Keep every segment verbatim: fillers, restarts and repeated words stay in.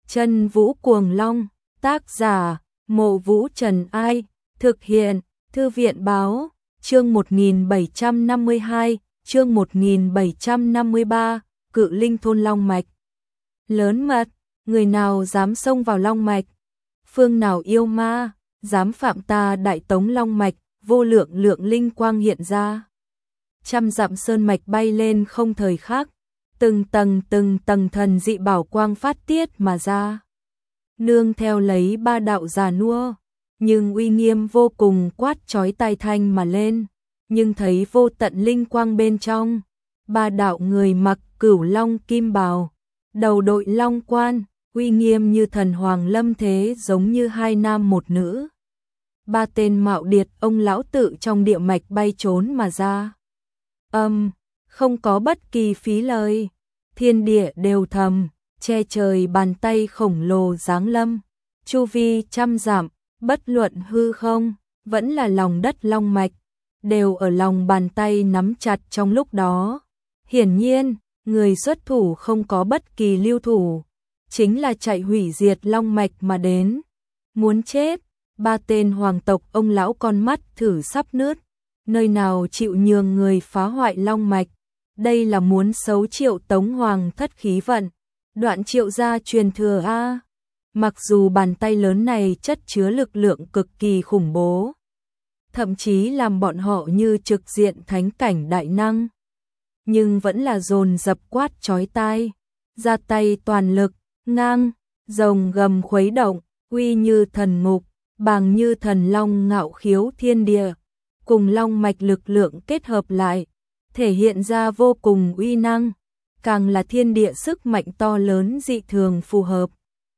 Chân Vũ Cuồng Long, tác giả, Mộ Vũ Trần Ai, thực hiện, Thư viện Báo, chương một nghìn bảy trăm năm mươi hai, chương một nghìn bảy trăm năm mươi ba, Cự Linh Thôn Long Mạch. Lớn mật, người nào dám xông vào Long Mạch? Phương nào yêu ma, dám phạm ta Đại Tống Long Mạch? Vô lượng lượng linh quang hiện ra. Trăm dặm sơn mạch bay lên không thời khắc, từng tầng từng tầng thần dị bảo quang phát tiết mà ra. Nương theo lấy ba đạo già nua, nhưng uy nghiêm vô cùng quát chói tai thanh mà lên, nhưng thấy vô tận linh quang bên trong. Ba đạo người mặc cửu long kim bào, đầu đội long quan, uy nghiêm như thần hoàng lâm thế, giống như hai nam một nữ. Ba tên mạo điệt ông lão tự trong địa mạch bay trốn mà ra. Âm, um, không có bất kỳ phí lời, thiên địa đều thầm, che trời bàn tay khổng lồ giáng lâm, chu vi trăm dặm, bất luận hư không, vẫn là lòng đất long mạch, đều ở lòng bàn tay nắm chặt trong lúc đó. Hiển nhiên, người xuất thủ không có bất kỳ lưu thủ, chính là chạy hủy diệt long mạch mà đến. Muốn chết, ba tên hoàng tộc ông lão con mắt thử sắp nứt, nơi nào chịu nhường người phá hoại long mạch. Đây là muốn xấu Triệu Tống hoàng thất khí vận, đoạn Triệu gia truyền thừa a. Mặc dù bàn tay lớn này chất chứa lực lượng cực kỳ khủng bố, thậm chí làm bọn họ như trực diện thánh cảnh đại năng, nhưng vẫn là dồn dập quát chói tai, ra tay toàn lực, ngang, rồng gầm khuấy động, uy như thần ngục, bàng như thần long ngạo khiếu thiên địa, cùng long mạch lực lượng kết hợp lại, thể hiện ra vô cùng uy năng, càng là thiên địa sức mạnh to lớn dị thường phù hợp.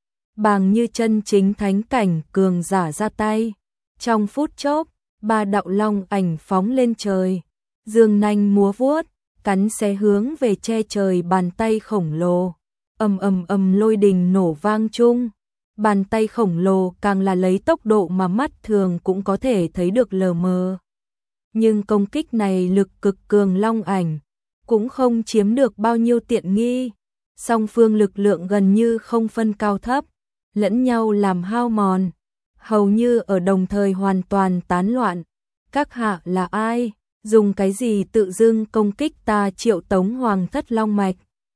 Bàng như chân chính thánh cảnh cường giả ra tay, trong phút chốc, ba đạo long ảnh phóng lên trời, dương nanh múa vuốt, cắn xé hướng về che trời bàn tay khổng lồ. Ầm ầm ầm lôi đình nổ vang chung, bàn tay khổng lồ càng là lấy tốc độ mà mắt thường cũng có thể thấy được lờ mờ. Nhưng công kích này lực cực cường long ảnh cũng không chiếm được bao nhiêu tiện nghi, song phương lực lượng gần như không phân cao thấp, lẫn nhau làm hao mòn, hầu như ở đồng thời hoàn toàn tán loạn. Các hạ là ai? Dùng cái gì tự dưng công kích ta Triệu Tống hoàng thất long mạch?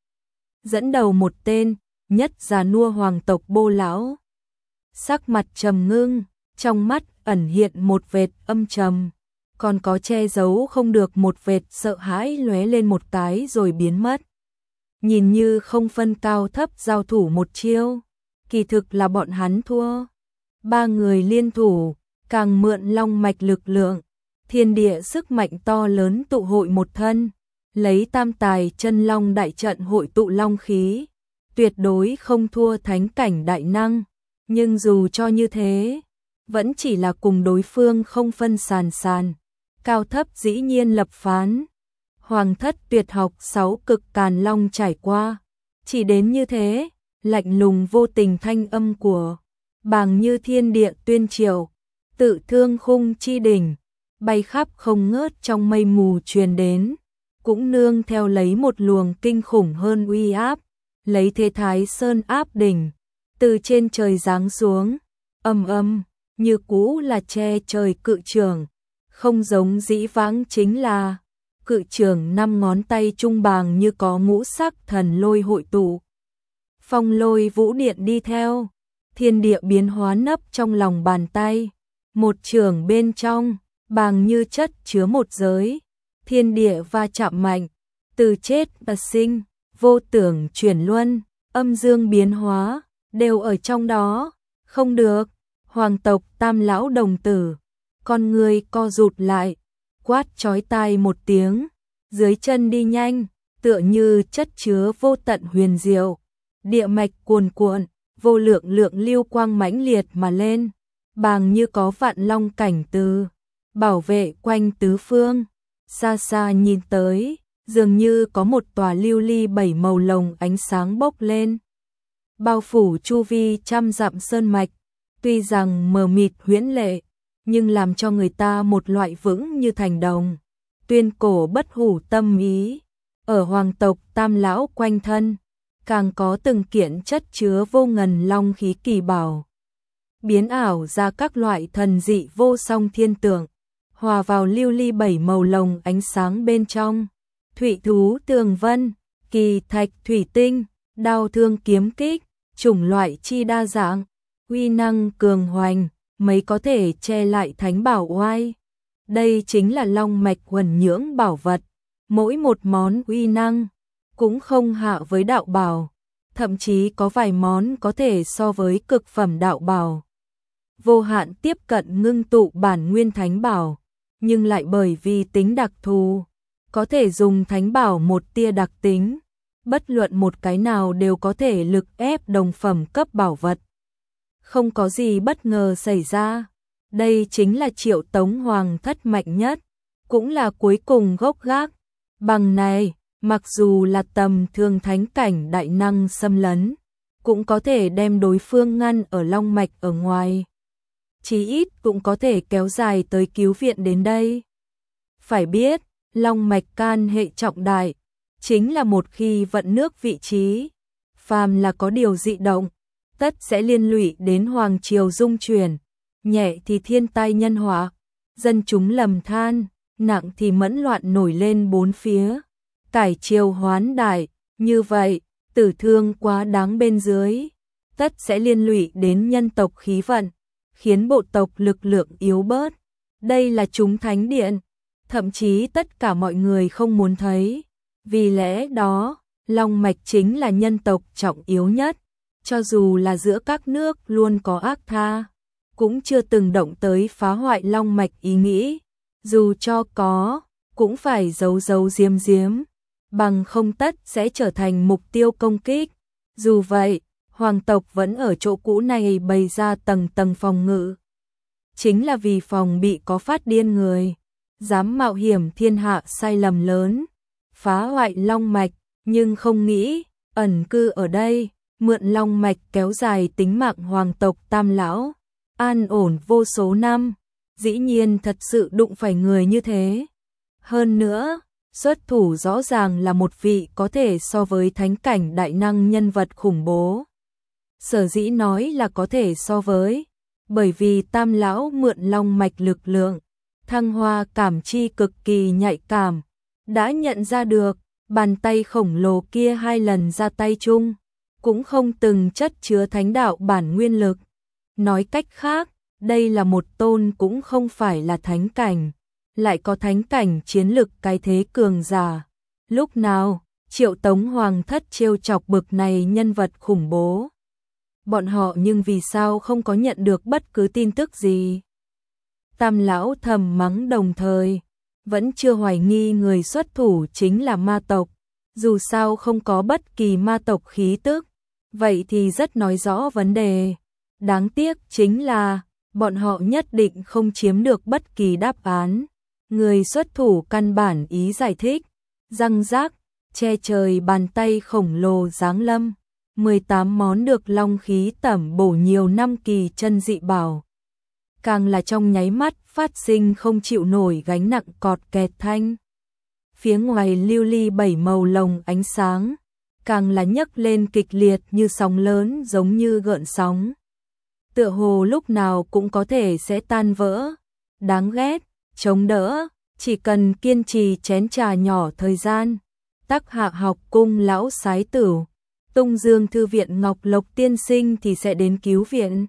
Dẫn đầu một tên, nhất già nua hoàng tộc Bô lão. Sắc mặt trầm ngưng, trong mắt ẩn hiện một vệt âm trầm, còn có che giấu không được một vệt sợ hãi lóe lên một cái rồi biến mất. Nhìn như không phân cao thấp giao thủ một chiêu, kỳ thực là bọn hắn thua. Ba người liên thủ, càng mượn long mạch lực lượng, thiên địa sức mạnh to lớn tụ hội một thân, lấy tam tài chân long đại trận hội tụ long khí, tuyệt đối không thua thánh cảnh đại năng. Nhưng dù cho như thế, vẫn chỉ là cùng đối phương không phân sàn sàn, cao thấp dĩ nhiên lập phán. Hoàng thất tuyệt học sáu cực càn long trải qua, chỉ đến như thế, lạnh lùng vô tình thanh âm của Bàng như thiên địa tuyên triều, tự thương khung chi đỉnh, bay khắp không ngớt trong mây mù truyền đến, cũng nương theo lấy một luồng kinh khủng hơn uy áp, lấy thế thái sơn áp đỉnh, từ trên trời giáng xuống, ầm ầm, như cũ là che trời cự trường, không giống dĩ vãng chính là cự trường năm ngón tay trung bàng như có ngũ sắc thần lôi hội tụ. Phong lôi vũ điện đi theo, thiên địa biến hóa nấp trong lòng bàn tay, một trường bên trong, bàng như chất chứa một giới, thiên địa va chạm mạnh, từ chết và sinh, vô tưởng chuyển luân, âm dương biến hóa, đều ở trong đó. Không được, hoàng tộc Tam lão đồng tử, con người co rụt lại, quát chói tai một tiếng, dưới chân đi nhanh, tựa như chất chứa vô tận huyền diệu, địa mạch cuồn cuộn, vô lượng lượng lưu quang mãnh liệt mà lên, bàng như có vạn long cảnh từ bảo vệ quanh tứ phương. Xa xa nhìn tới, dường như có một tòa lưu ly bảy màu lồng ánh sáng bốc lên, bao phủ chu vi trăm dặm sơn mạch, tuy rằng mờ mịt huyễn lệ, nhưng làm cho người ta một loại vững như thành đồng, tuyên cổ bất hủ tâm ý. Ở hoàng tộc Tam lão quanh thân, càng có từng kiện chất chứa vô ngần long khí kỳ bảo, biến ảo ra các loại thần dị vô song thiên tượng, hòa vào lưu ly bảy màu lồng ánh sáng bên trong, thủy thú tường vân, kỳ thạch thủy tinh, đao thương kiếm kích, chủng loại chi đa dạng, uy năng cường hoành, mấy có thể che lại thánh bảo oai. Đây chính là long mạch huẩn nhưỡng bảo vật, mỗi một món uy năng cũng không hạ với đạo bảo, thậm chí có vài món có thể so với cực phẩm đạo bảo. Vô hạn tiếp cận ngưng tụ bản nguyên thánh bảo, nhưng lại bởi vì tính đặc thù, có thể dùng thánh bảo một tia đặc tính, bất luận một cái nào đều có thể lực ép đồng phẩm cấp bảo vật. Không có gì bất ngờ xảy ra, đây chính là Triệu Tống Hoàng thất mạnh nhất, cũng là cuối cùng gốc gác. Bằng này, mặc dù là tầm thường thánh cảnh đại năng xâm lấn, cũng có thể đem đối phương ngăn ở long mạch ở ngoài. Chí ít cũng có thể kéo dài tới cứu viện đến đây. Phải biết, long mạch can hệ trọng đại, chính là một khi vận nước vị trí, phàm là có điều dị động, tất sẽ liên lụy đến hoàng triều dung chuyển, nhẹ thì thiên tai nhân họa, dân chúng lầm than, nặng thì mẫn loạn nổi lên bốn phía, cải triều hoán đại, như vậy, tử thương quá đáng bên dưới, tất sẽ liên lụy đến nhân tộc khí vận, khiến bộ tộc lực lượng yếu bớt. Đây là chúng thánh điện, thậm chí tất cả mọi người không muốn thấy. Vì lẽ đó, long mạch chính là nhân tộc trọng yếu nhất, cho dù là giữa các nước luôn có ác tha, cũng chưa từng động tới phá hoại long mạch ý nghĩ, dù cho có, cũng phải giấu giấu giếm giếm, bằng không tất sẽ trở thành mục tiêu công kích. Dù vậy, hoàng tộc vẫn ở chỗ cũ này bày ra tầng tầng phòng ngự. Chính là vì phòng bị có phát điên người, dám mạo hiểm thiên hạ sai lầm lớn, phá hoại long mạch, nhưng không nghĩ, ẩn cư ở đây, mượn long mạch kéo dài tính mạng hoàng tộc Tam lão, an ổn vô số năm, dĩ nhiên thật sự đụng phải người như thế. Hơn nữa, xuất thủ rõ ràng là một vị có thể so với thánh cảnh đại năng nhân vật khủng bố. Sở dĩ nói là có thể so với, bởi vì Tam lão mượn long mạch lực lượng, thăng hoa cảm chi cực kỳ nhạy cảm, đã nhận ra được, bàn tay khổng lồ kia hai lần ra tay chung, cũng không từng chất chứa thánh đạo bản nguyên lực. Nói cách khác, đây là một tôn cũng không phải là thánh cảnh, lại có thánh cảnh chiến lực cái thế cường giả. Lúc nào, Triệu Tống Hoàng thất trêu chọc bực này nhân vật khủng bố. Bọn họ nhưng vì sao không có nhận được bất cứ tin tức gì? Tam lão thầm mắng đồng thời, vẫn chưa hoài nghi người xuất thủ chính là ma tộc, dù sao không có bất kỳ ma tộc khí tức, vậy thì rất nói rõ vấn đề. Đáng tiếc chính là, bọn họ nhất định không chiếm được bất kỳ đáp án. Người xuất thủ căn bản ý giải thích, răng rác, che trời bàn tay khổng lồ giáng lâm, mười tám món được long khí tẩm bổ nhiều năm kỳ chân dị bảo. Càng là trong nháy mắt phát sinh không chịu nổi gánh nặng cọt kẹt thanh. Phía ngoài lưu ly bảy màu lồng ánh sáng, càng là nhấc lên kịch liệt như sóng lớn giống như gợn sóng. Tựa hồ lúc nào cũng có thể sẽ tan vỡ. Đáng ghét, chống đỡ, chỉ cần kiên trì chén trà nhỏ thời gian. Tắc Hạ học cung lão sái tử, Tung Dương thư viện Ngọc Lộc tiên sinh thì sẽ đến cứu viện.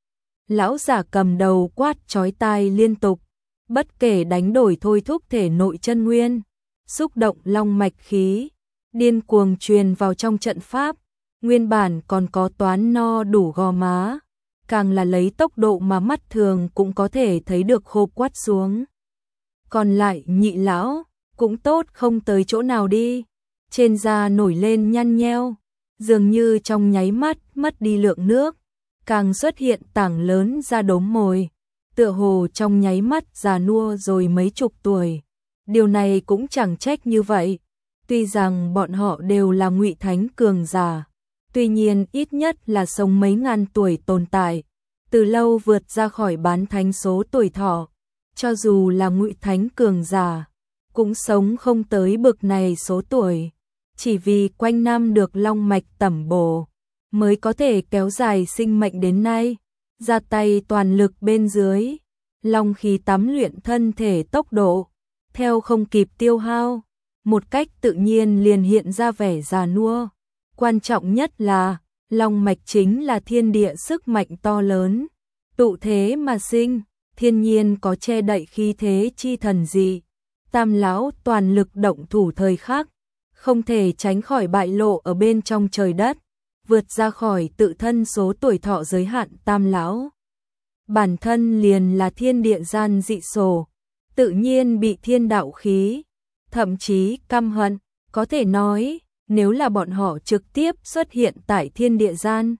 Lão giả cầm đầu quát chói tai liên tục, bất kể đánh đổi thôi thúc thể nội chân nguyên, xúc động long mạch khí, điên cuồng truyền vào trong trận pháp, nguyên bản còn có toán no đủ gò má, càng là lấy tốc độ mà mắt thường cũng có thể thấy được hô quát xuống. Còn lại nhị lão, cũng tốt không tới chỗ nào đi, trên da nổi lên nhăn nheo, dường như trong nháy mắt mất đi lượng nước, càng xuất hiện tảng lớn da đốm mồi, tựa hồ trong nháy mắt già nua rồi mấy chục tuổi. Điều này cũng chẳng trách như vậy, tuy rằng bọn họ đều là ngụy thánh cường giả, tuy nhiên ít nhất là sống mấy ngàn tuổi tồn tại, từ lâu vượt ra khỏi bán thánh số tuổi thọ, cho dù là ngụy thánh cường giả, cũng sống không tới bực này số tuổi. chỉ vì quanh năm được long mạch tẩm bổ, mới có thể kéo dài sinh mệnh đến nay, ra tay toàn lực bên dưới, long khí tắm luyện thân thể tốc độ, theo không kịp tiêu hao, một cách tự nhiên liền hiện ra vẻ già nua. Quan trọng nhất là, long mạch chính là thiên địa sức mạnh to lớn, tụ thế mà sinh, thiên nhiên có che đậy khí thế chi thần dị. Tam lão toàn lực động thủ thời khắc, không thể tránh khỏi bại lộ ở bên trong trời đất, vượt ra khỏi tự thân số tuổi thọ giới hạn. Tam lão bản thân liền là thiên địa gian dị sổ, tự nhiên bị thiên đạo khí, thậm chí căm hận, có thể nói, nếu là bọn họ trực tiếp xuất hiện tại thiên địa gian,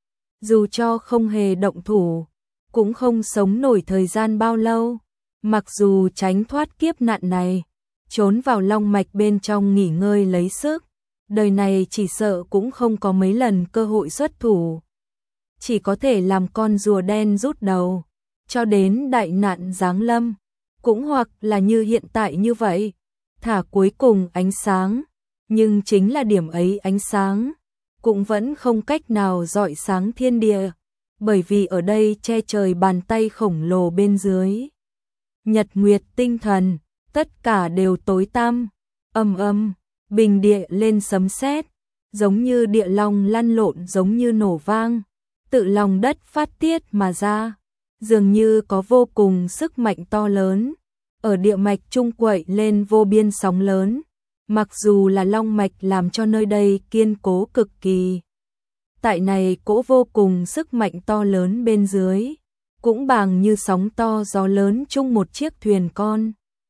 dù cho không hề động thủ, cũng không sống nổi thời gian bao lâu. Mặc dù tránh thoát kiếp nạn này, trốn vào long mạch bên trong nghỉ ngơi lấy sức, đời này chỉ sợ cũng không có mấy lần cơ hội xuất thủ. Chỉ có thể làm con rùa đen rút đầu, cho đến đại nạn giáng lâm, cũng hoặc là như hiện tại như vậy, thả cuối cùng ánh sáng, nhưng chính là điểm ấy ánh sáng, cũng vẫn không cách nào rọi sáng thiên địa, bởi vì ở đây che trời bàn tay khổng lồ bên dưới. Nhật nguyệt tinh thần, tất cả đều tối tăm, âm âm, bình địa lên sấm sét, giống như địa long lăn lộn, giống như nổ vang, tự lòng đất phát tiết mà ra, dường như có vô cùng sức mạnh to lớn, ở địa mạch trung quậy lên vô biên sóng lớn, mặc dù là long mạch làm cho nơi đây kiên cố cực kỳ. Tại này cỗ vô cùng sức mạnh to lớn bên dưới, cũng bằng như sóng to gió lớn chung một chiếc thuyền con.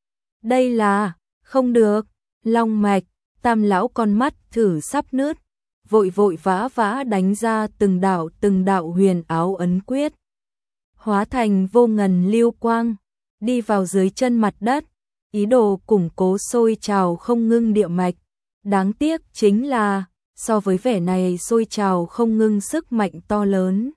Đây là, không được, long mạch, tam lão con mắt thử sắp nứt, vội vội vã vã đánh ra từng đạo từng đạo huyền áo ấn quyết. Hóa thành vô ngần lưu quang, đi vào dưới chân mặt đất, ý đồ củng cố sôi trào không ngưng địa mạch. Đáng tiếc chính là, so với vẻ này sôi trào không ngưng sức mạnh to lớn,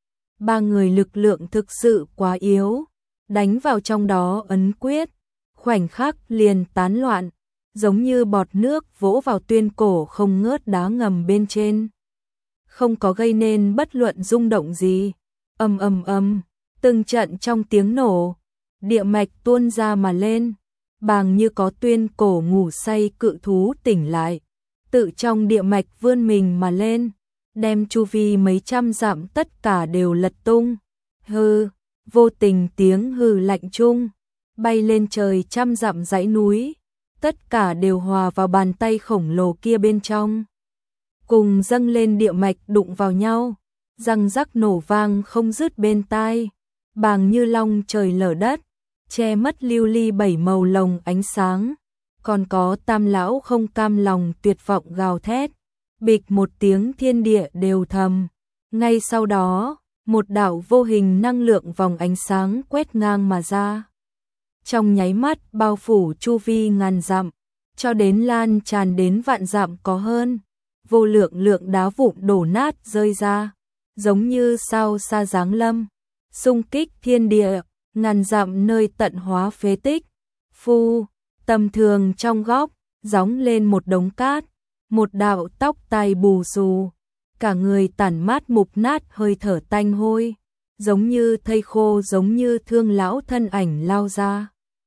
ba người lực lượng thực sự quá yếu, đánh vào trong đó ấn quyết, khoảnh khắc liền tán loạn, giống như bọt nước vỗ vào tuyên cổ không ngớt đá ngầm bên trên, không có gây nên bất luận rung động gì. Ầm ầm ầm, từng trận trong tiếng nổ, địa mạch tuôn ra mà lên, bàng như có tuyên cổ ngủ say cự thú tỉnh lại, tự trong địa mạch vươn mình mà lên, đem chu vi mấy trăm dặm tất cả đều lật tung. Hừ, vô tình tiếng hừ lạnh chung, bay lên trời trăm dặm dãy núi, tất cả đều hòa vào bàn tay khổng lồ kia bên trong, cùng dâng lên địa mạch đụng vào nhau, răng rắc nổ vang không dứt bên tai, bàng như long trời lở đất, che mất lưu ly bảy màu lồng ánh sáng. Còn có tam lão không cam lòng tuyệt vọng gào thét, bịch một tiếng thiên địa đều thầm. Ngay sau đó, một đạo vô hình năng lượng vòng ánh sáng quét ngang mà ra, trong nháy mắt bao phủ chu vi ngàn dặm, cho đến lan tràn đến vạn dặm có hơn. Vô lượng lượng đá vụn đổ nát rơi ra, giống như sao xa giáng lâm, xung kích thiên địa, ngàn dặm nơi tận hóa phế tích. Phu, tầm thường trong góc, gióng lên một đống cát, một đạo tóc tai bù xù, cả người tản mát mục nát hơi thở tanh hôi, giống như thây khô, giống như thương lão thân ảnh lao ra.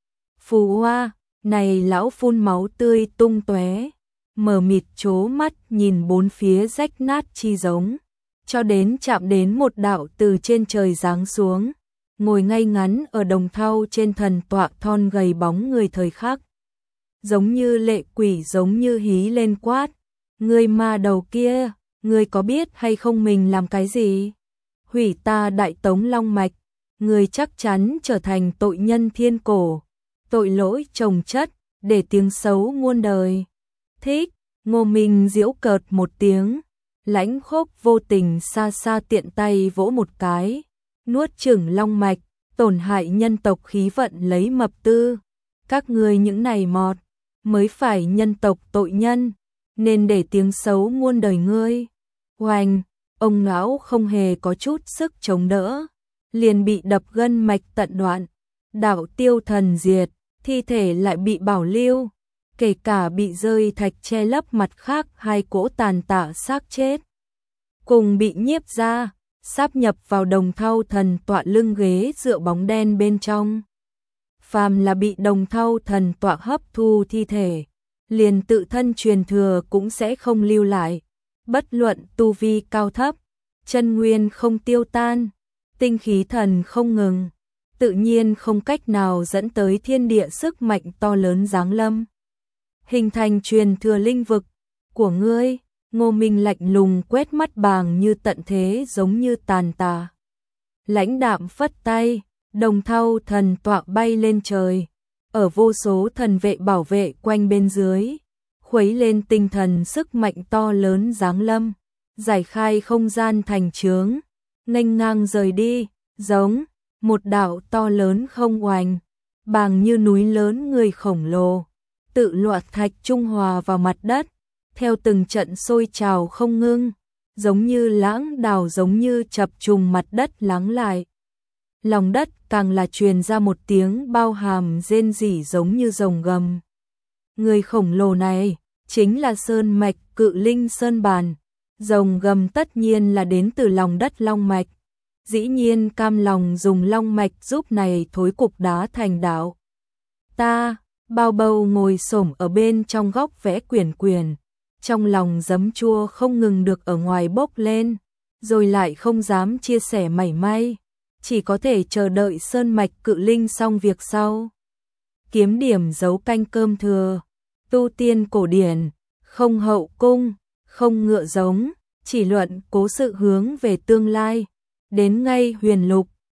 Phù hoa, này lão phun máu tươi tung tóe, mờ mịt chố mắt nhìn bốn phía rách nát chi giống, cho đến chạm đến một đạo từ trên trời giáng xuống, ngồi ngay ngắn ở đồng thau trên thần tọa thon gầy bóng người thời khắc, giống như lệ quỷ, giống như hí lên quát: "Ngươi ma đầu kia, ngươi có biết hay không mình làm cái gì? Hủy ta Đại Tống long mạch, ngươi chắc chắn trở thành tội nhân thiên cổ, tội lỗi chồng chất, để tiếng xấu muôn đời." Thích, Ngô Minh giễu cợt một tiếng, lãnh khốc vô tình xa xa tiện tay vỗ một cái, nuốt chửng long mạch, tổn hại nhân tộc khí vận lấy mập tư. Các ngươi những này mọt, mới phải nhân tộc tội nhân, nên để tiếng xấu muôn đời ngươi. Oanh, ông lão không hề có chút sức chống đỡ, liền bị đập gân mạch tận đoạn, đạo tiêu thần diệt, thi thể lại bị bảo lưu. kể cả bị rơi thạch che lấp mặt khác hai cỗ tàn tạ xác chết. Cùng bị nhiếp ra, sáp nhập vào đồng thau thần tọa lưng ghế dựa bóng đen bên trong. Phàm là bị đồng thau thần tọa hấp thu thi thể, liền tự thân truyền thừa cũng sẽ không lưu lại. Bất luận tu vi cao thấp, chân nguyên không tiêu tan, tinh khí thần không ngừng, tự nhiên không cách nào dẫn tới thiên địa sức mạnh to lớn giáng lâm. Hình thành truyền thừa linh vực của ngươi. Ngô Minh lạnh lùng quét mắt Bàng Như tận thế giống như tàn tà. Lãnh đạm phất tay, đồng thau thần tọa bay lên trời, ở vô số thần vệ bảo vệ quanh bên dưới, khuấy lên tinh thần sức mạnh to lớn giáng lâm, giải khai không gian thành chướng, nghênh ngang rời đi, giống một đạo to lớn không oanh, Bàng Như núi lớn người khổng lồ, tự loạt thạch trung hòa vào mặt đất. Theo từng trận sôi trào không ngưng, giống như lãng đào giống như chập trùng mặt đất lắng lại. Lòng đất càng là truyền ra một tiếng bao hàm rên rỉ giống như rồng gầm. Người khổng lồ này chính là sơn mạch cự linh sơn bàn. Rồng gầm tất nhiên là đến từ lòng đất long mạch. Dĩ nhiên cam lòng dùng long mạch giúp này thối cục đá thành đạo. Ta, bao bầu ngồi xổm ở bên trong góc vẽ quyển quyển. Trong lòng giấm chua không ngừng được ở ngoài bốc lên, rồi lại không dám chia sẻ mảy may, chỉ có thể chờ đợi sơn mạch cự linh xong việc sau. Kiếm điểm giấu canh cơm thừa, tu tiên cổ điển, không hậu cung, không ngựa giống, chỉ luận cố sự hướng về tương lai, đến ngay huyền lục,